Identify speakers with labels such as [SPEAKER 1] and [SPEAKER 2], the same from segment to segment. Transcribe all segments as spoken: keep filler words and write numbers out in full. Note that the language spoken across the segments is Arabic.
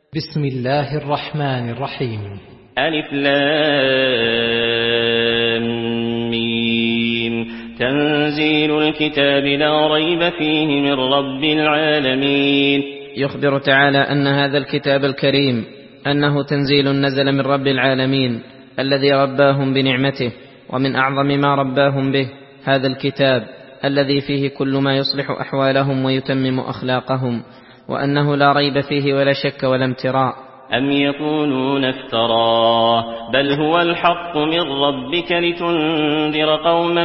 [SPEAKER 1] بسم الله الرحمن الرحيم.
[SPEAKER 2] ألف لام ميم. تنزيل الكتاب لا ريب فيه من رب العالمين.
[SPEAKER 3] يخبر تعالى أن هذا الكتاب الكريم أنه تنزيل نزل من رب العالمين الذي رباهم بنعمته، ومن أعظم ما رباهم به هذا الكتاب الذي فيه كل ما يصلح أحوالهم ويتمم أخلاقهم، وأنه لا ريب فيه ولا شك ولا امتراء.
[SPEAKER 2] أم يقولون افتراه بل هو الحق من ربك لتنذر قوما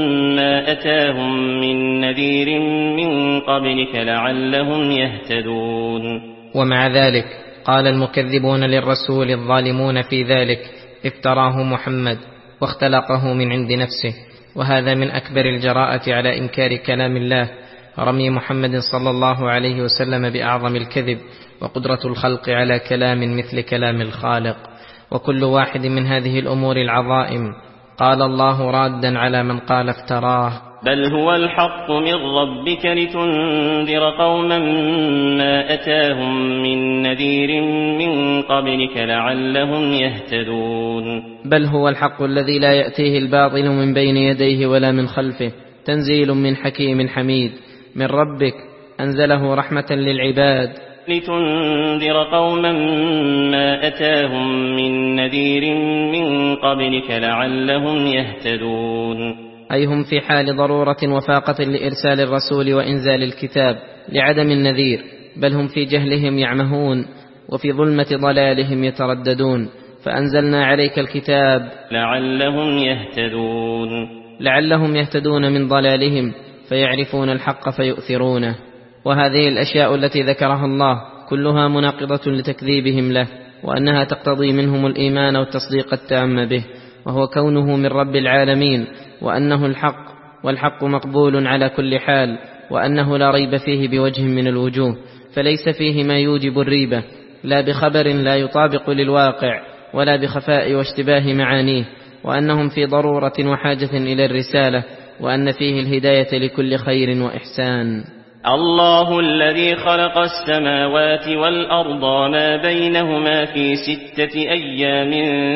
[SPEAKER 2] ما أتاهم من نذير من قبلك لعلهم يهتدون.
[SPEAKER 3] ومع ذلك قال المكذبون للرسول الظالمون في ذلك: افتراه محمد واختلقه من عند نفسه. وهذا من أكبر الجراءة على إنكار كلام الله، رمي محمد صلى الله عليه وسلم بأعظم الكذب، وقدرة الخلق على كلام مثل كلام الخالق. وكل واحد من هذه الأمور العظائم قال الله رادا على من قال افتراه:
[SPEAKER 2] بل هو الحق من ربك لتنذر قوما ما أتاهم من نذير من قبلك لعلهم يهتدون.
[SPEAKER 3] بل هو الحق الذي لا يأتيه الباطل من بين يديه ولا من خلفه، تنزيل من حكيم حميد من ربك أنزله رحمة للعباد.
[SPEAKER 2] لتنذر قوما ما أتاهم من نذير من قبلك لعلهم يهتدون.
[SPEAKER 3] أي هم في حال ضرورة وفاقة لإرسال الرسول وإنزال الكتاب لعدم النذير، بل هم في جهلهم يعمهون وفي ظلمة ضلالهم يترددون، فأنزلنا عليك الكتاب
[SPEAKER 2] لعلهم يهتدون.
[SPEAKER 3] لعلهم يهتدون من ضلالهم فيعرفون الحق فيؤثرونه. وهذه الأشياء التي ذكرها الله كلها مناقضة لتكذيبهم له، وأنها تقتضي منهم الإيمان والتصديق التام به، وهو كونه من رب العالمين، وأنه الحق، والحق مقبول على كل حال، وأنه لا ريب فيه بوجه من الوجوه، فليس فيه ما يوجب الريبة، لا بخبر لا يطابق للواقع ولا بخفاء واشتباه معانيه، وأنهم في ضرورة وحاجة إلى الرسالة، وأن فيه الهداية لكل خير وإحسان.
[SPEAKER 2] الله الذي خلق السماوات والأرض وما بينهما في ستة أيام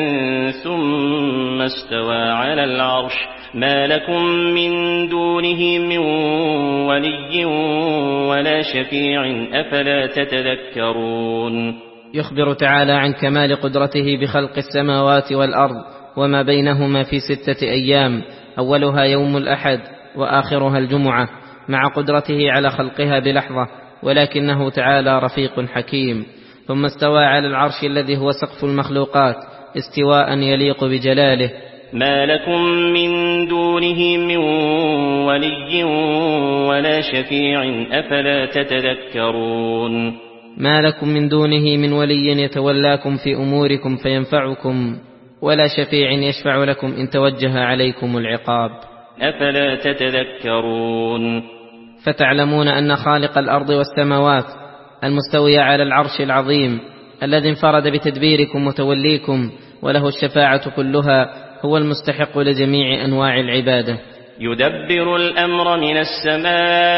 [SPEAKER 2] ثم استوى على العرش، ما لكم من دونه من ولي ولا شفيع أفلا تتذكرون.
[SPEAKER 3] يخبر تعالى عن كمال قدرته بخلق السماوات والأرض وما بينهما في ستة أيام، أولها يوم الأحد وآخرها الجمعة، مع قدرته على خلقها بلحظة، ولكنه تعالى رفيق حكيم. ثم استوى على العرش الذي هو سقف المخلوقات استواء يليق بجلاله.
[SPEAKER 2] ما لكم من دونه من ولي ولا شفيع أفلا تتذكرون.
[SPEAKER 3] ما لكم من دونه من ولي يتولاكم في أموركم فينفعكم، ولا شفيع يشفع لكم إن توجه عليكم العقاب،
[SPEAKER 2] أفلا تتذكرون.
[SPEAKER 3] فتعلمون أن خالق الأرض والسماوات المستوي على العرش العظيم الذي انفرد بتدبيركم وتوليكم وله الشفاعة كلها هو المستحق لجميع أنواع العبادة.
[SPEAKER 2] يدبر الأمر من السماء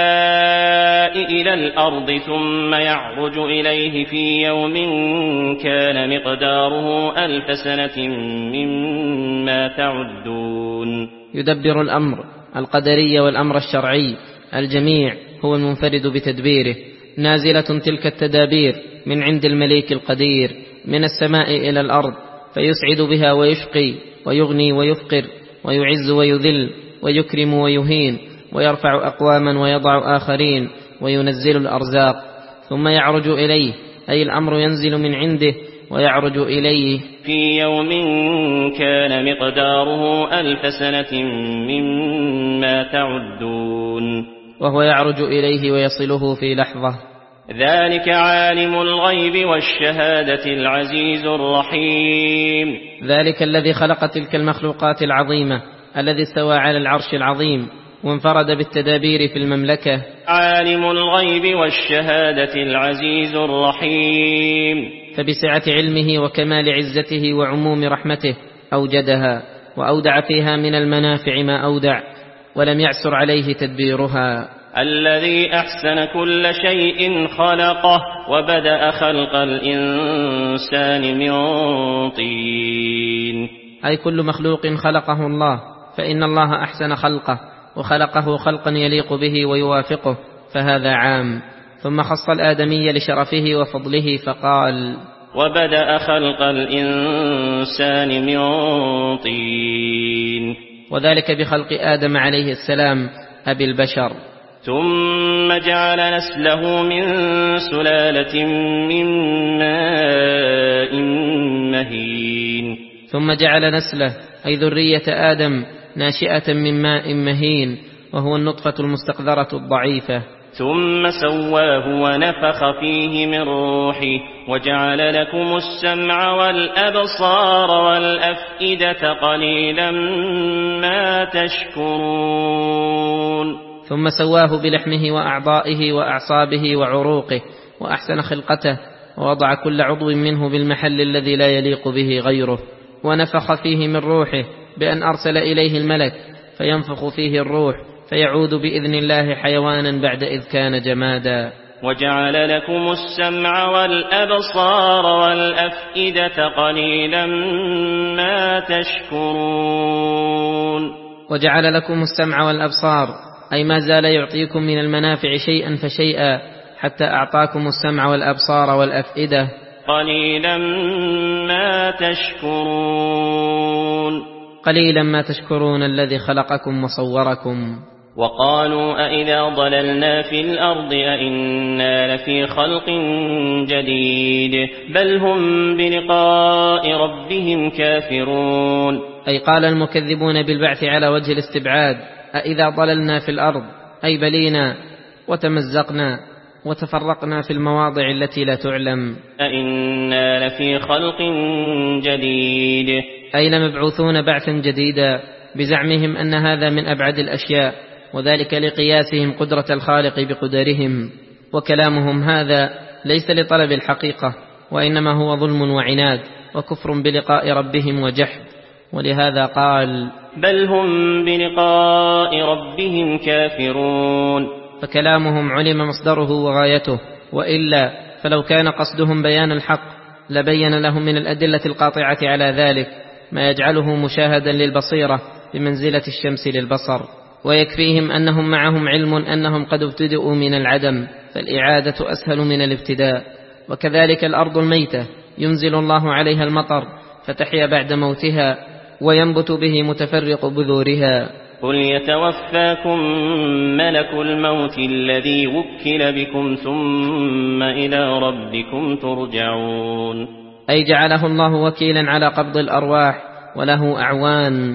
[SPEAKER 2] إلى الأرض ثم يعرج إليه في يوم كان مقداره ألف سنة مما تعدون.
[SPEAKER 3] يدبر الأمر القدري والأمر الشرعي الجميع هو المنفرد بتدبيره. نازلة تلك التدابير من عند المليك القدير من السماء إلى الأرض، فيسعد بها ويشقي ويغني ويفقر ويعز ويذل ويكرم ويهين، ويرفع أقواما ويضع آخرين، وينزل الأرزاق. ثم يعرج إليه، أي الأمر ينزل من عنده ويعرج إليه
[SPEAKER 2] في يوم كان مقداره ألف سنة مما تعدون.
[SPEAKER 3] وهو يعرج إليه ويصله في لحظة.
[SPEAKER 2] ذلك عالم الغيب والشهادة العزيز الرحيم.
[SPEAKER 3] ذلك الذي خلق تلك المخلوقات العظيمة، الذي استوى على العرش العظيم وانفرد بالتدابير في المملكة.
[SPEAKER 2] عالم الغيب والشهادة العزيز الرحيم.
[SPEAKER 3] فبسعة علمه وكمال عزته وعموم رحمته أوجدها وأودع فيها من المنافع ما أودع، ولم يعسر عليه تدبيرها.
[SPEAKER 2] الذي أحسن كل شيء خلقه وبدأ خلق الإنسان من طين.
[SPEAKER 3] أي كل مخلوق خلقه الله، فإن الله أحسن خلقه وخلقه خلقا يليق به ويوافقه، فهذا عام. ثم خص الآدمي لشرفه وفضله فقال:
[SPEAKER 2] وبدأ خلق الإنسان من طين،
[SPEAKER 3] وذلك بخلق آدم عليه السلام أبي البشر.
[SPEAKER 2] ثم جعل نسله من سلالة من ماء مهين.
[SPEAKER 3] ثم جعل نسله أي ذرية آدم ناشئة من ماء مهين، وهو النطفة المستقذرة الضعيفة.
[SPEAKER 2] ثم سواه ونفخ فيه من روحه وجعل لكم السمع والأبصار والأفئدة قليلا ما تشكرون.
[SPEAKER 3] ثم سواه بلحمه وأعضائه وأعصابه وعروقه، وأحسن خلقته، ووضع كل عضو منه بالمحل الذي لا يليق به غيره، ونفخ فيه من روحه بأن أرسل إليه الملك فينفخ فيه الروح، فيعود بإذن الله حيوانا بعد إذ كان جمادا.
[SPEAKER 2] وجعل لكم السمع والأبصار والأفئدة قليلا ما تشكرون.
[SPEAKER 3] وجعل لكم السمع والأبصار أي ما زال يعطيكم من المنافع شيئا فشيئا حتى أعطاكم السمع والأبصار والأفئدة.
[SPEAKER 2] قليلا ما تشكرون.
[SPEAKER 3] قليلا ما تشكرون الذي خلقكم وصوركم.
[SPEAKER 2] وقالوا أئذا ضللنا في الأرض أئنا لفي خلق جديد بل هم بلقاء ربهم كافرون.
[SPEAKER 3] أي قال المكذبون بالبعث على وجه الاستبعاد: أئذا ضللنا في الأرض أي بلينا وتمزقنا وتفرقنا في المواضع التي لا تعلم.
[SPEAKER 2] أئنا لفي خلق جديد
[SPEAKER 3] أي لمبعوثون بعثا جديدا، بزعمهم أن هذا من أبعد الأشياء، وذلك لقياسهم قدرة الخالق بقدرهم. وكلامهم هذا ليس لطلب الحقيقة، وإنما هو ظلم وعناد وكفر بلقاء ربهم وجحد. ولهذا قال:
[SPEAKER 2] بل هم بلقاء ربهم كافرون.
[SPEAKER 3] فكلامهم علم مصدره وغايته، وإلا فلو كان قصدهم بيان الحق لبين لهم من الأدلة القاطعة على ذلك ما يجعله مشاهدا للبصيرة بمنزلة الشمس للبصر. ويكفيهم أنهم معهم علم أنهم قد ابتدؤوا من العدم، فالإعادة أسهل من الابتداء. وكذلك الأرض الميتة ينزل الله عليها المطر فتحيا بعد موتها وينبت به متفرق بذورها.
[SPEAKER 2] قل يتوفاكم ملك الموت الذي وكل بكم ثم إلى ربكم ترجعون.
[SPEAKER 3] أي جعله الله وكيلا على قبض الأرواح وله أعوان.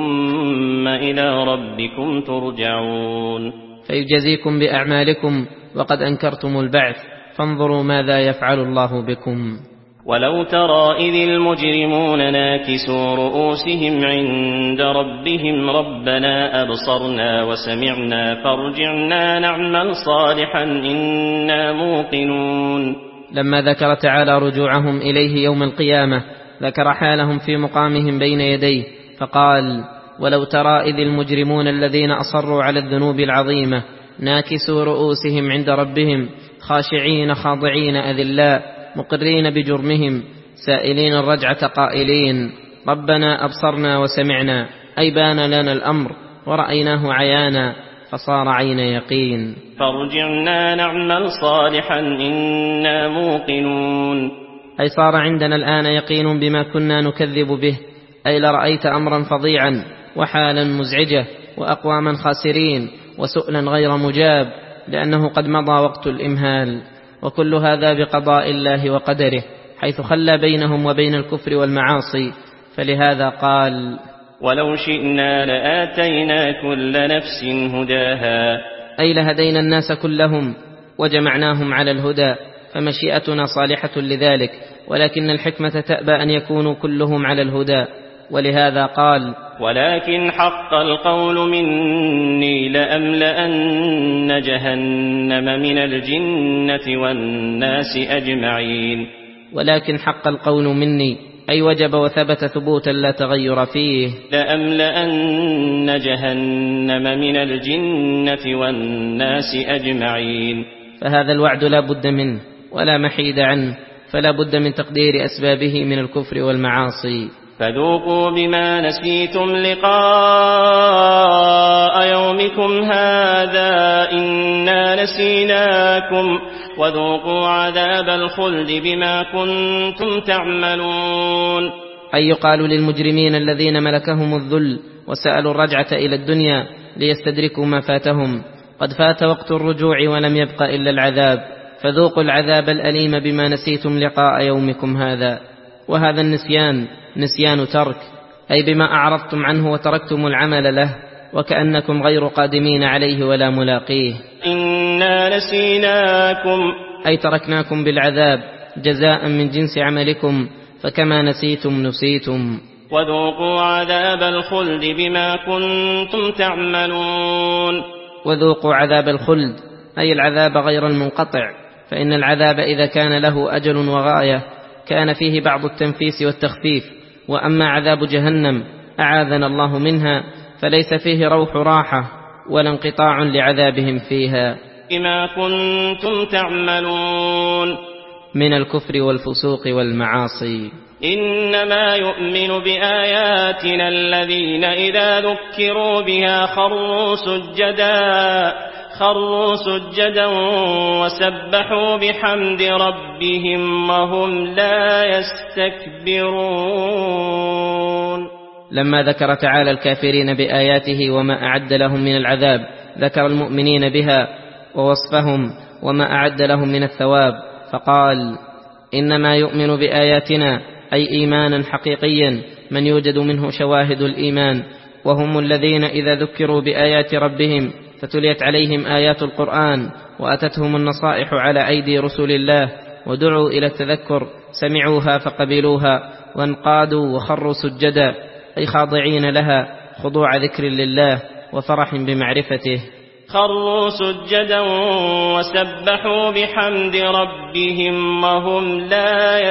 [SPEAKER 2] ثم إلى ربكم ترجعون.
[SPEAKER 3] فيجزيكم بأعمالكم وقد أنكرتم البعث، فانظروا ماذا يفعل الله بكم.
[SPEAKER 2] ولو ترى إذ المجرمون ناكسوا رؤوسهم عند ربهم ربنا أبصرنا وسمعنا فارجعنا نعمل صالحا إنا موقنون.
[SPEAKER 3] لما ذكر تعالى رجوعهم إليه يوم القيامة ذكر حالهم في مقامهم بين يديه فقال: ولو ترى إذ المجرمون الذين أصروا على الذنوب العظيمة ناكسوا رؤوسهم عند ربهم خاشعين خاضعين أذلاء مقرين بجرمهم سائلين الرجعة قائلين: ربنا أبصرنا وسمعنا، أي بان لنا الأمر ورأيناه عيانا فصار عين يقين.
[SPEAKER 2] فارجعنا نعمل صالحا إنا موقنون.
[SPEAKER 3] أي صار عندنا الآن يقين بما كنا نكذب به، أي لرأيت أمرا فظيعا وحالا مزعجة وأقواما خاسرين وسؤلا غير مجاب، لأنه قد مضى وقت الإمهال. وكل هذا بقضاء الله وقدره، حيث خلى بينهم وبين الكفر والمعاصي. فلهذا قال:
[SPEAKER 2] ولو شئنا لآتينا كل نفس هداها.
[SPEAKER 3] أي لهدينا الناس كلهم وجمعناهم على الهدى، فمشيئتنا صالحة لذلك، ولكن الحكمة تأبى أن يكونوا كلهم على الهدى. ولهذا قال:
[SPEAKER 2] ولكن حق القول مني لأملأن جهنم من الجنة والناس أجمعين.
[SPEAKER 3] ولكن حق القول مني أي وجب وثبت ثبوتا لا تغير فيه.
[SPEAKER 2] لأملأن جهنم من الجنة والناس أجمعين.
[SPEAKER 3] فهذا الوعد لا بد منه ولا محيد عنه، فلا بد من تقدير أسبابه من الكفر والمعاصي.
[SPEAKER 2] فذوقوا بما نسيتم لقاء يومكم هذا إنا نسيناكم وذوقوا عذاب الخلد بما كنتم تعملون.
[SPEAKER 3] أي يقال للمجرمين الذين ملكهم الذل وسألوا الرجعة إلى الدنيا ليستدركوا ما فاتهم: قد فات وقت الرجوع ولم يبق إلا العذاب، فذوقوا العذاب الأليم بما نسيتم لقاء يومكم هذا. وهذا النسيان نسيان ترك، أي بما أعرضتم عنه وتركتم العمل له، وكأنكم غير قادمين عليه ولا ملاقيه.
[SPEAKER 2] إنا نسيناكم
[SPEAKER 3] أي تركناكم بالعذاب جزاء من جنس عملكم، فكما نسيتم نسيتم.
[SPEAKER 2] وذوقوا عذاب الخلد بما كنتم تعملون.
[SPEAKER 3] وذوقوا عذاب الخلد أي العذاب غير المنقطع، فإن العذاب إذا كان له أجل وغاية كان فيه بعض التنفيس والتخفيف، وأما عذاب جهنم أعاذنا الله منها فليس فيه روح راحة ولا انقطاع لعذابهم فيها.
[SPEAKER 2] بما كنتم تعملون
[SPEAKER 3] من الكفر والفسوق والمعاصي.
[SPEAKER 2] إنما يؤمن بآياتنا الذين إذا ذكروا بها خروا سجدا خروا سجدا وسبحوا بحمد ربهم وهم لا يستكبرون.
[SPEAKER 3] لما ذكر تعالى الكافرين بآياته وما أعد لهم من العذاب، ذكر المؤمنين بها ووصفهم وما أعد لهم من الثواب، فقال: إنما يؤمن بآياتنا أي إيمانا حقيقيا من يوجد منه شواهد الإيمان، وهم الذين إذا ذكروا بآيات ربهم فتليت عليهم آيات القرآن وأتتهم النصائح على أيدي رسل الله ودعوا إلى التذكر سمعوها فقبلوها وانقادوا وخروا سجدا، أي خاضعين لها خضوع ذكر لله وفرح بمعرفته.
[SPEAKER 2] خروا سجدا وسبحوا بحمد ربهم وهم لا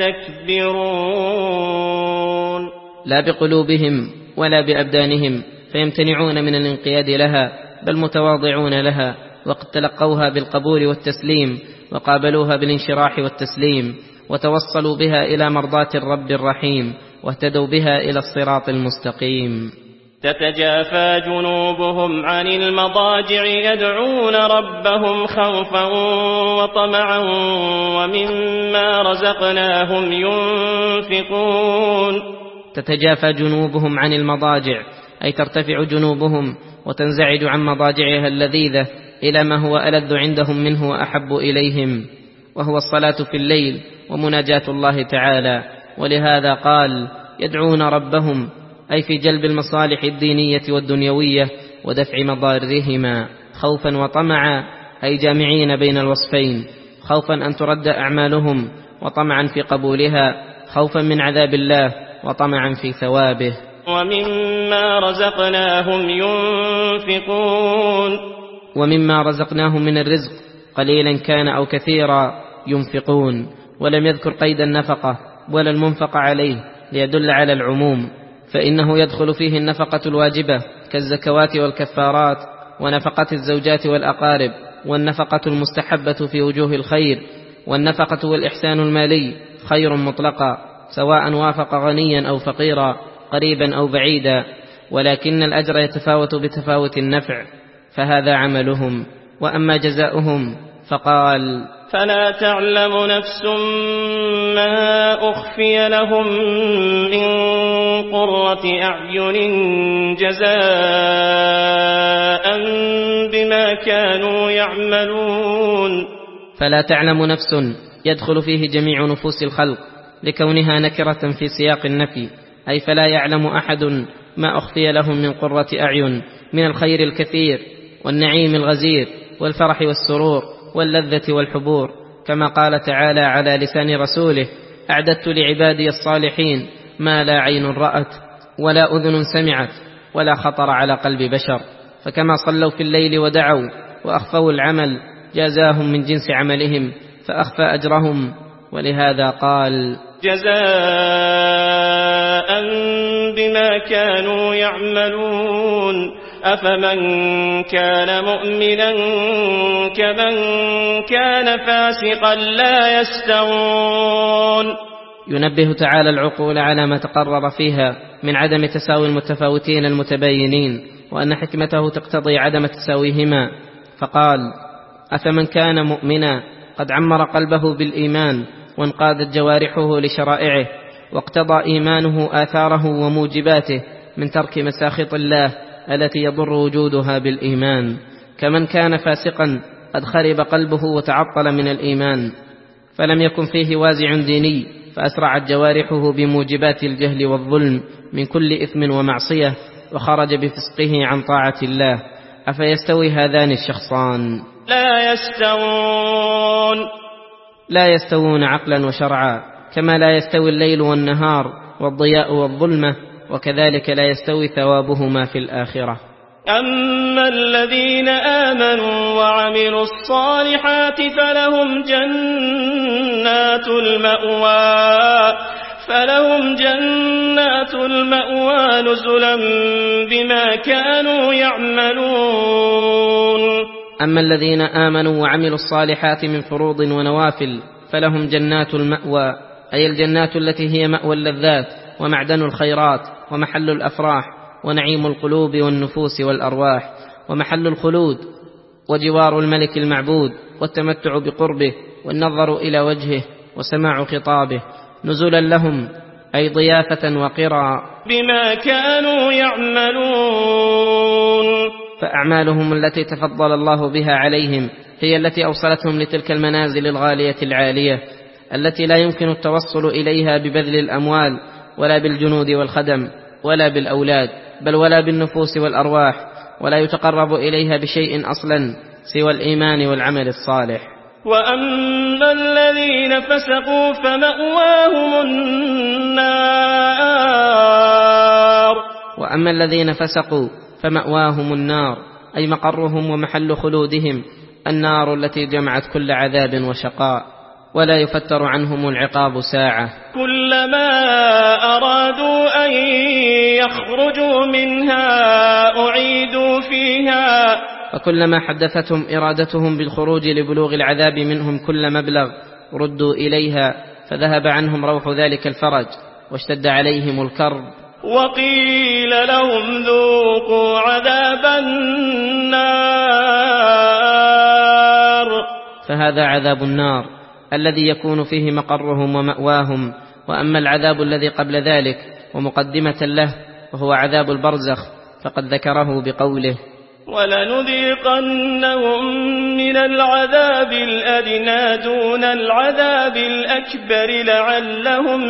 [SPEAKER 2] يستكبرون.
[SPEAKER 3] لا بقلوبهم ولا بأبدانهم فيمتنعون من الانقياد لها، بل متواضعون لها، وقد تلقوها بالقبول والتسليم وقابلوها بالانشراح والتسليم، وتوصلوا بها إلى مرضاة الرب الرحيم، واهتدوا بها إلى الصراط المستقيم.
[SPEAKER 2] تتجافى جنوبهم عن المضاجع يدعون ربهم خوفا وطمعا ومما رزقناهم ينفقون.
[SPEAKER 3] تتجافى جنوبهم عن المضاجع أي ترتفع جنوبهم وتنزعج عن مضاجعها اللذيذة إلى ما هو ألذ عندهم منه وأحب إليهم، وهو الصلاة في الليل ومناجاة الله تعالى. ولهذا قال: يدعون ربهم، أي في جلب المصالح الدينية والدنيوية ودفع مضارهما، خوفا وطمعا أي جامعين بين الوصفين، خوفا أن ترد أعمالهم وطمعا في قبولها، خوفا من عذاب الله وطمعا في ثوابه.
[SPEAKER 2] ومما رزقناهم ينفقون.
[SPEAKER 3] ومما رزقناهم من الرزق قليلا كان أو كثيرا ينفقون، ولم يذكر قيد النفقة ولا المنفق عليه ليدل على العموم، فإنه يدخل فيه النفقة الواجبة كالزكوات والكفارات، ونفقة الزوجات والأقارب، والنفقة المستحبة في وجوه الخير، والنفقة والإحسان المالي خير مطلقا، سواء وافق غنيا أو فقيرا، قريبا أو بعيدا، ولكن الأجر يتفاوت بتفاوت النفع، فهذا عملهم. وأما جزاؤهم فقال:
[SPEAKER 2] فلا تعلم نفس ما أخفي لهم من قرة أعين جزاء بما كانوا يعملون.
[SPEAKER 3] فلا تعلم نفس يدخل فيه جميع نفوس الخلق لكونها نكرة في سياق النفي، أي فلا يعلم أحد ما أخفي لهم من قرة أعين من الخير الكثير والنعيم الغزير والفرح والسرور واللذة والحبور، كما قال تعالى على لسان رسوله: أعددت لعبادي الصالحين ما لا عين رأت ولا أذن سمعت ولا خطر على قلب بشر. فكما صلوا في الليل ودعوا وأخفوا العمل جازاهم من جنس عملهم فأخفى أجرهم، ولهذا قال:
[SPEAKER 2] جزاء بما كانوا يعملون أفمن كان مؤمنا كمن كان فاسقا لا يستوون.
[SPEAKER 3] ينبه تعالى العقول على ما تقرر فيها من عدم تساوي المتفاوتين المتباينين، وأن حكمته تقتضي عدم تساويهما، فقال: أفمن كان مؤمنا قد عمر قلبه بالإيمان وانقادت جوارحه لشرائعه، واقتضى إيمانه آثاره وموجباته من ترك مساخط الله التي يضر وجودها بالإيمان، كمن كان فاسقا قد خرب قلبه وتعطل من الإيمان، فلم يكن فيه وازع ديني فأسرعت جوارحه بموجبات الجهل والظلم من كل إثم ومعصية، وخرج بفسقه عن طاعة الله. أفيستوي هذان الشخصان؟
[SPEAKER 2] لا يستوون.
[SPEAKER 3] لا يستوون عقلا وشرعا، كما لا يستوي الليل والنهار والضياء والظلمة، وكذلك لا يستوي ثوابهما في الآخرة.
[SPEAKER 2] أما الذين آمنوا وعملوا الصالحات فلهم جنات المأوى فلهم جنات المأوى نزلا بما كانوا يعملون.
[SPEAKER 3] أما الذين آمنوا وعملوا الصالحات من فروض ونوافل فلهم جنات المأوى، أي الجنات التي هي مأوى اللذات ومعدن الخيرات ومحل الأفراح ونعيم القلوب والنفوس والأرواح، ومحل الخلود وجوار الملك المعبود والتمتع بقربه والنظر إلى وجهه وسماع خطابه، نزلا لهم أي ضيافة وقرا
[SPEAKER 2] بما كانوا يعملون.
[SPEAKER 3] فأعمالهم التي تفضل الله بها عليهم هي التي أوصلتهم لتلك المنازل الغالية العالية التي لا يمكن التوصل إليها ببذل الأموال ولا بالجنود والخدم ولا بالأولاد، بل ولا بالنفوس والأرواح، ولا يتقرب إليها بشيء أصلا سوى الإيمان والعمل الصالح.
[SPEAKER 2] وأما الذين فسقوا فمأواهم النار.
[SPEAKER 3] وأما الذين فسقوا فمأواهم النار، أي مقرهم ومحل خلودهم النار التي جمعت كل عذاب وشقاء، ولا يفتر عنهم العقاب ساعة.
[SPEAKER 2] كلما أرادوا أن يخرجوا منها أعيدوا فيها.
[SPEAKER 3] فكلما حدثتهم إرادتهم بالخروج لبلوغ العذاب منهم كل مبلغ ردوا إليها، فذهب عنهم روح ذلك الفرج واشتد عليهم الكرب.
[SPEAKER 2] وقيل لهم ذوقوا عذاب النار.
[SPEAKER 3] فهذا عذاب النار الذي يكون فيه مقرهم ومأواهم. وأما العذاب الذي قبل ذلك ومقدمة له وهو عذاب البرزخ فقد ذكره بقوله:
[SPEAKER 2] ولنذيقنهم من العذاب الأدنى دون العذاب الأكبر لعلهم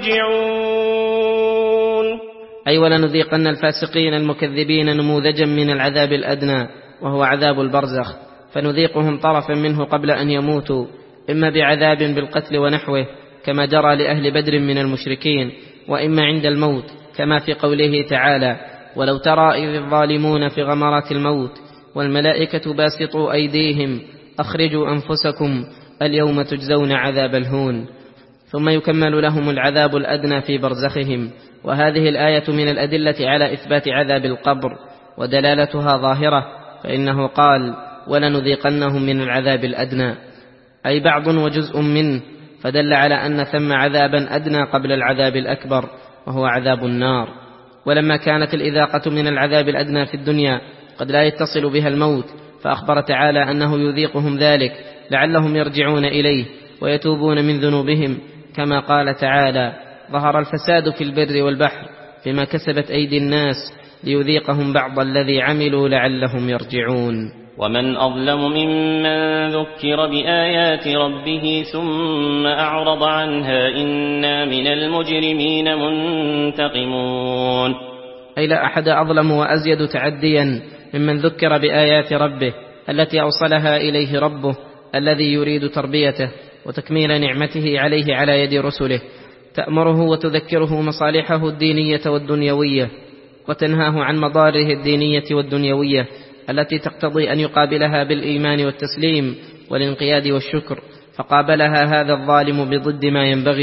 [SPEAKER 2] يرجعون.
[SPEAKER 3] أي ولنذيقن الفاسقين المكذبين نموذجا من العذاب الأدنى وهو عذاب البرزخ، فنذيقهم طرفا منه قبل أن يموتوا، إما بعذاب بالقتل ونحوه كما جرى لأهل بدر من المشركين، وإما عند الموت كما في قوله تعالى: ولو ترى إذ الظالمون في غمرات الموت والملائكة باسطوا أيديهم أخرجوا أنفسكم اليوم تجزون عذاب الهون. ثم يكمل لهم العذاب الأدنى في برزخهم. وهذه الآية من الأدلة على إثبات عذاب القبر ودلالتها ظاهرة، فإنه قال: ولنذيقنهم من العذاب الأدنى، أي بعض وجزء منه، فدل على أن ثم عذابا أدنى قبل العذاب الأكبر وهو عذاب النار. ولما كانت الإذاقة من العذاب الأدنى في الدنيا قد لا يتصل بها الموت، فأخبر تعالى أنه يذيقهم ذلك لعلهم يرجعون إليه ويتوبون من ذنوبهم، كما قال تعالى: ظهر الفساد في البر والبحر بما كسبت أيدي الناس ليذيقهم بعض الذي عملوا لعلهم يرجعون.
[SPEAKER 2] ومن أظلم ممن ذكر بآيات ربه ثم أعرض عنها إنا من المجرمين منتقمون.
[SPEAKER 3] أي لا أحد أظلم وأزيد تعديا ممن ذكر بآيات ربه التي أوصلها إليه ربه الذي يريد تربيته وتكميل نعمته عليه على يد رسله، تأمره وتذكره مصالحه الدينية والدنيوية، وتنهاه عن مضاره الدينية والدنيوية التي تقتضي أن يقابلها بالإيمان والتسليم والانقياد والشكر، فقابلها هذا الظالم بضد ما ينبغي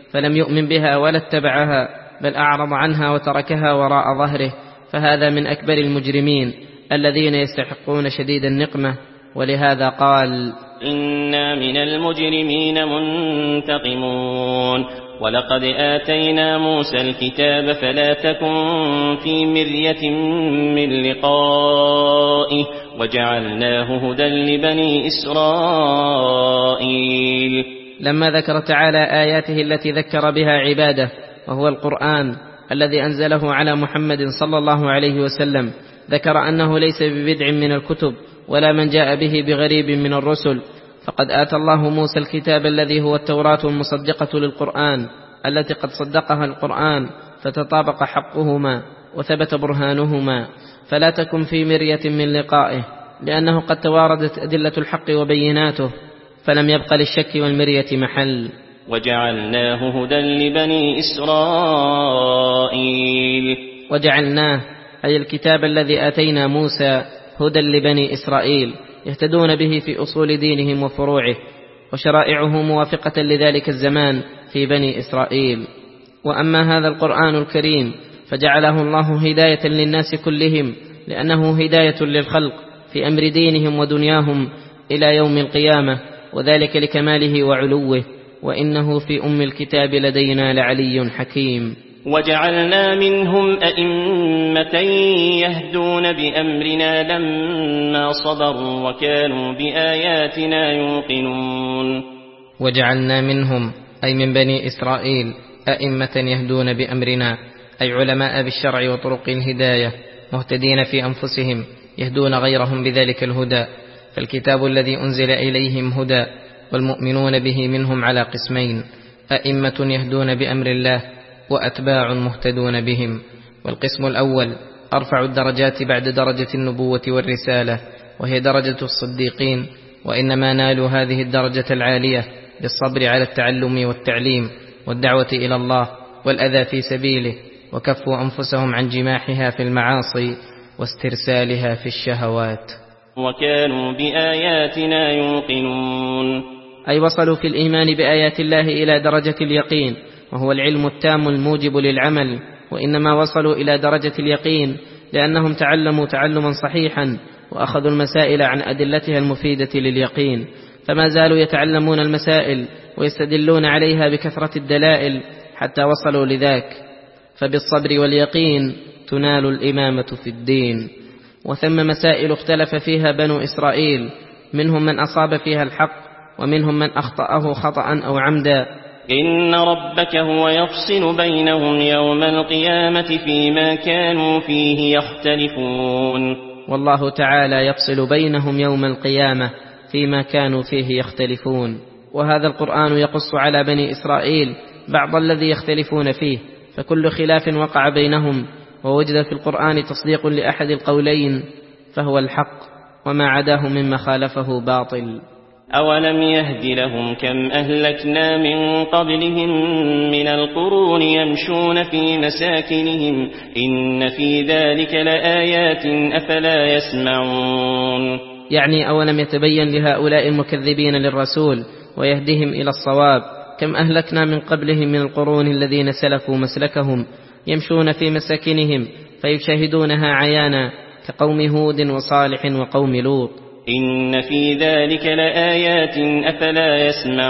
[SPEAKER 3] فلم يؤمن بها ولا اتبعها، بل أعرض عنها وتركها وراء ظهره، فهذا من أكبر المجرمين الذين يستحقون شديد النقمة. ولهذا قال:
[SPEAKER 2] إنا من المجرمين منتقمون. ولقد آتينا موسى الكتاب فلا تكن في مرية من لقائه وجعلناه هدى لبني إسرائيل.
[SPEAKER 3] لما ذكر تعالى آياته التي ذكر بها عباده، وهو القرآن الذي أنزله على محمد صلى الله عليه وسلم، ذكر أنه ليس ببدع من الكتب ولا من جاء به بغريب من الرسل، فقد آتى الله موسى الكتاب الذي هو التوراة المصدقة للقرآن، التي قد صدقها القرآن فتطابق حقهما وثبت برهانهما، فلا تكن في مرية من لقائه، لأنه قد تواردت أدلة الحق وبيناته، فلم يبق للشك والمرية محل.
[SPEAKER 2] وجعلناه هدى لبني إسرائيل.
[SPEAKER 3] وجعلناه أي الكتاب الذي آتينا موسى هدى لبني إسرائيل، يهتدون به في أصول دينهم وفروعه، وشرائعه موافقة لذلك الزمان في بني إسرائيل. وأما هذا القرآن الكريم فجعله الله هداية للناس كلهم، لأنه هداية للخلق في أمر دينهم ودنياهم إلى يوم القيامة، وذلك لكماله وعلوه، وإنه في أم الكتاب لدينا لعلي حكيم.
[SPEAKER 2] وجعلنا منهم أئمة يهدون بأمرنا لما صبروا وكانوا بآياتنا يوقنون.
[SPEAKER 3] وجعلنا منهم أي من بني إسرائيل أئمة يهدون بأمرنا، أي علماء بالشرع وطرق الهداية، مهتدين في أنفسهم يهدون غيرهم بذلك الهدى. فالكتاب الذي أنزل إليهم هدى، والمؤمنون به منهم على قسمين: أئمة يهدون بأمر الله، وأتباع مهتدون بهم. والقسم الأول أرفع الدرجات بعد درجة النبوة والرسالة، وهي درجة الصديقين، وإنما نالوا هذه الدرجة العالية بالصبر على التعلم والتعليم والدعوة إلى الله والأذى في سبيله، وكفوا أنفسهم عن جماحها في المعاصي واسترسالها في الشهوات.
[SPEAKER 2] وكانوا بآياتنا يوقنون،
[SPEAKER 3] أي وصلوا في الإيمان بآيات الله إلى درجة اليقين، وهو العلم التام الموجب للعمل. وإنما وصلوا إلى درجة اليقين لأنهم تعلموا تعلما صحيحا، وأخذوا المسائل عن أدلتها المفيدة لليقين، فما زالوا يتعلمون المسائل ويستدلون عليها بكثرة الدلائل حتى وصلوا لذاك. فبالصبر واليقين تنال الإمامة في الدين. وثم مسائل اختلف فيها بنو إسرائيل، منهم من أصاب فيها الحق، ومنهم من أخطأه خطأ أو عمدا.
[SPEAKER 2] إن ربك هو يفصل بينهم يوم القيامة فيما كانوا فيه يختلفون.
[SPEAKER 3] والله تعالى يفصل بينهم يوم القيامة فيما كانوا فيه يختلفون. وهذا القرآن يقص على بني إسرائيل بعض الذي يختلفون فيه، فكل خلاف وقع بينهم ووجد في القرآن تصديق لأحد القولين فهو الحق، وما عداه مما خالفه باطل.
[SPEAKER 2] أولم يهد لهم كم أهلكنا من قبلهم من القرون يمشون في مساكنهم إن في ذلك لآيات أفلا يسمعون.
[SPEAKER 3] يعني أولم يتبين لهؤلاء المكذبين للرسول ويهدهم إلى الصواب كم أهلكنا من قبلهم من القرون الذين سلكوا مسلكهم يمشون في مساكنهم فيشاهدونها عيانا، كقوم هود وصالح وقوم لوط.
[SPEAKER 2] إن في ذلك لآيات أفلا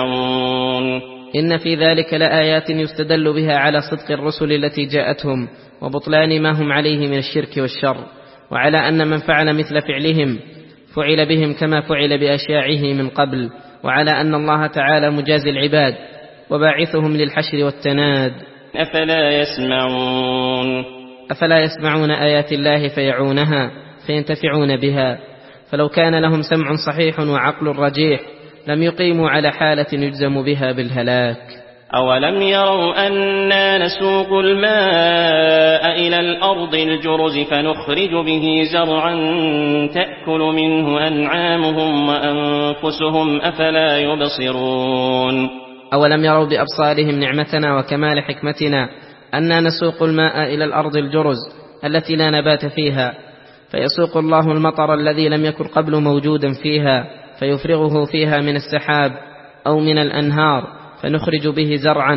[SPEAKER 2] يسمعون.
[SPEAKER 3] إن في ذلك لآيات يستدل بها على صدق الرسل التي جاءتهم وبطلان ما هم عليه من الشرك والشر، وعلى أن من فعل مثل فعلهم فعل بهم كما فعل بأشياعه من قبل، وعلى أن الله تعالى مجازي العباد وباعثهم للحشر والتناد.
[SPEAKER 2] أفلا يسمعون.
[SPEAKER 3] أفلا يسمعون آيات الله فيعونها فينتفعون بها. فلو كان لهم سمع صحيح وعقل رجيح لم يقيموا على حالة يجزم بها بالهلاك.
[SPEAKER 2] أولم يروا أنا نسوق الماء إلى الأرض الجرز فنخرج به زرعا تأكل منه أنعامهم وأنفسهم أفلا يبصرون.
[SPEAKER 3] أولم يروا بأبصارهم نعمتنا وكمال حكمتنا أنا نسوق الماء إلى الأرض الجرز التي لا نبات فيها، فيسوق الله المطر الذي لم يكن قبل موجودا فيها فيفرغه فيها من السحاب أو من الأنهار، فنخرج به زرعا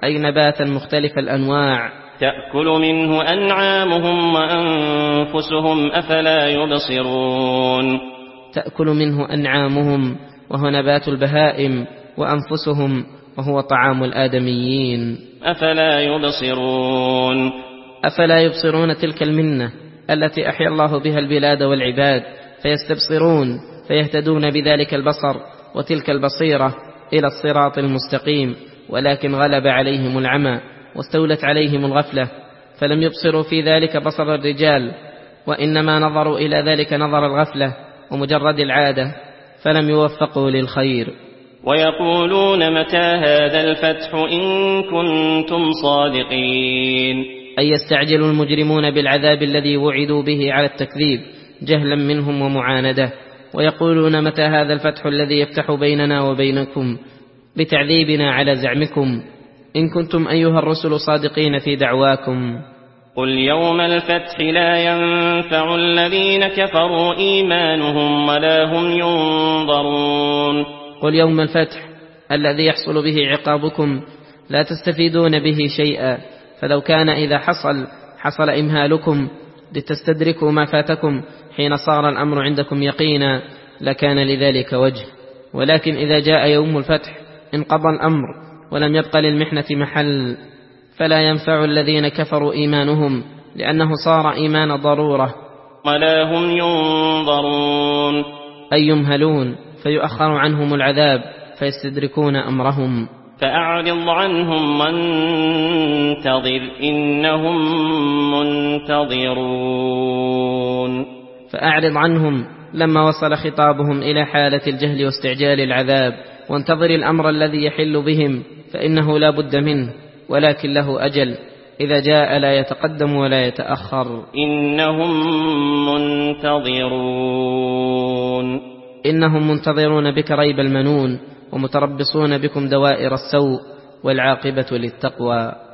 [SPEAKER 3] أي نباتا مختلف الأنواع
[SPEAKER 2] تأكل منه أنعامهم وأنفسهم أفلا يبصرون
[SPEAKER 3] تأكل منه أنعامهم وهو نبات البهائم، وأنفسهم وهو طعام الآدميين.
[SPEAKER 2] أفلا يبصرون
[SPEAKER 3] أفلا يبصرون تلك المنة التي أحيا الله بها البلاد والعباد فيستبصرون فيهتدون بذلك البصر وتلك البصيرة إلى الصراط المستقيم، ولكن غلب عليهم العمى واستولت عليهم الغفلة، فلم يبصروا في ذلك بصر الرجال، وإنما نظروا إلى ذلك نظر الغفلة ومجرد العادة، فلم يوفقوا للخير.
[SPEAKER 2] ويقولون متى هذا الفتح إن كنتم صادقين
[SPEAKER 3] أي يستعجل المجرمون بالعذاب الذي وعدوا به على التكذيب جهلا منهم ومعاندة، ويقولون متى هذا الفتح الذي يفتح بيننا وبينكم بتعذيبنا على زعمكم إن كنتم أيها الرسل صادقين في دعواكم.
[SPEAKER 2] قل يوم الفتح لا ينفع الذين كفروا إيمانهم ولا هم ينظرون.
[SPEAKER 3] قل يوم الفتح الذي يحصل به عقابكم لا تستفيدون به شيئا، فلو كان إذا حصل حصل إمهالكم لتستدركوا ما فاتكم حين صار الأمر عندكم يقينا لكان لذلك وجه، ولكن إذا جاء يوم الفتح انقضى الأمر ولم يبق للمحنة محل، فلا ينفع الذين كفروا إيمانهم لأنه صار إيمان ضرورة.
[SPEAKER 2] ولا هم ينظرون
[SPEAKER 3] أي يمهلون فيؤخر عنهم العذاب فيستدركون أمرهم.
[SPEAKER 2] فأعرض عنهم وانتظر إنهم منتظرون.
[SPEAKER 3] فأعرض عنهم لما وصل خطابهم إلى حالة الجهل واستعجال العذاب، وانتظر الأمر الذي يحل بهم فإنه لا بد منه، ولكن له أجل إذا جاء لا يتقدم ولا يتأخر.
[SPEAKER 2] إنهم منتظرون
[SPEAKER 3] إنهم منتظرون بك ريب المنون، ومتربصون بكم دوائر السوء، والعاقبة للتقوى.